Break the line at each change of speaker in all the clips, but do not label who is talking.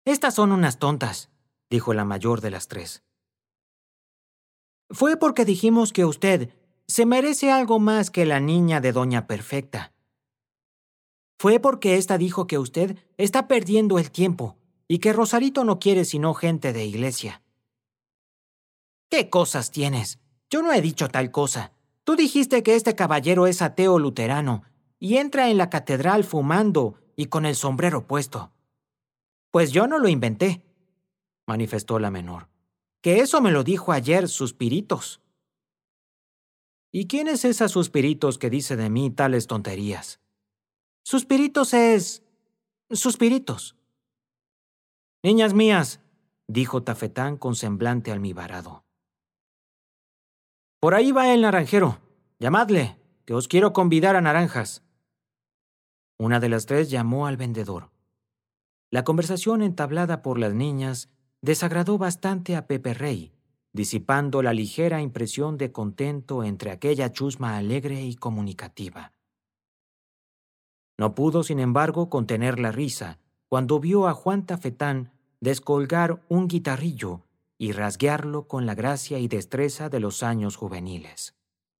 Estas son unas tontas, dijo la mayor de las tres. Fue porque dijimos que usted se merece algo más que la niña de Doña Perfecta. Fue porque ésta dijo que usted está perdiendo el tiempo y que Rosarito no quiere sino gente de iglesia. ¿Qué cosas tienes? Yo no he dicho tal cosa. Tú dijiste que este caballero es ateo luterano y entra en la catedral fumando y con el sombrero puesto. Pues yo no lo inventé, manifestó la menor. Que eso me lo dijo ayer Suspiritos. ¿Y quién es esa Suspiritos que dice de mí tales tonterías? Suspiritos es... Suspiritos. Niñas mías, dijo Tafetán con semblante almibarado. Por ahí va el naranjero. Llamadle, que os quiero convidar a naranjas. Una de las tres llamó al vendedor. La conversación entablada por las niñas desagradó bastante a Pepe Rey, disipando la ligera impresión de contento entre aquella chusma alegre y comunicativa. No pudo, sin embargo, contener la risa cuando vio a Juan Tafetán descolgar un guitarrillo y rasguearlo con la gracia y destreza de los años juveniles.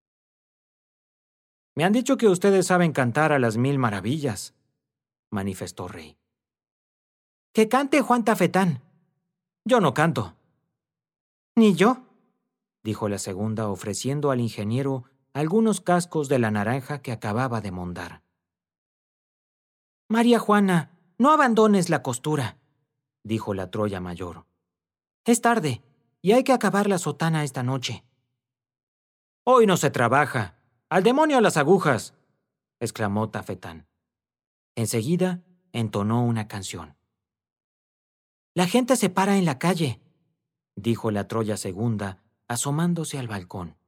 Me han dicho que ustedes saben cantar a las 1000 maravillas, manifestó Rey. Que cante Juan Tafetán. Yo no canto. Ni yo, dijo la segunda, ofreciendo al ingeniero algunos cascos de la naranja que acababa de mondar. María Juana, no abandones la costura, dijo la Troya mayor. Es tarde, y hay que acabar la sotana esta noche. Hoy no se trabaja. ¡Al demonio las agujas!, exclamó Tafetán. Enseguida entonó una canción. La gente se para en la calle, dijo la Troya segunda, asomándose al balcón.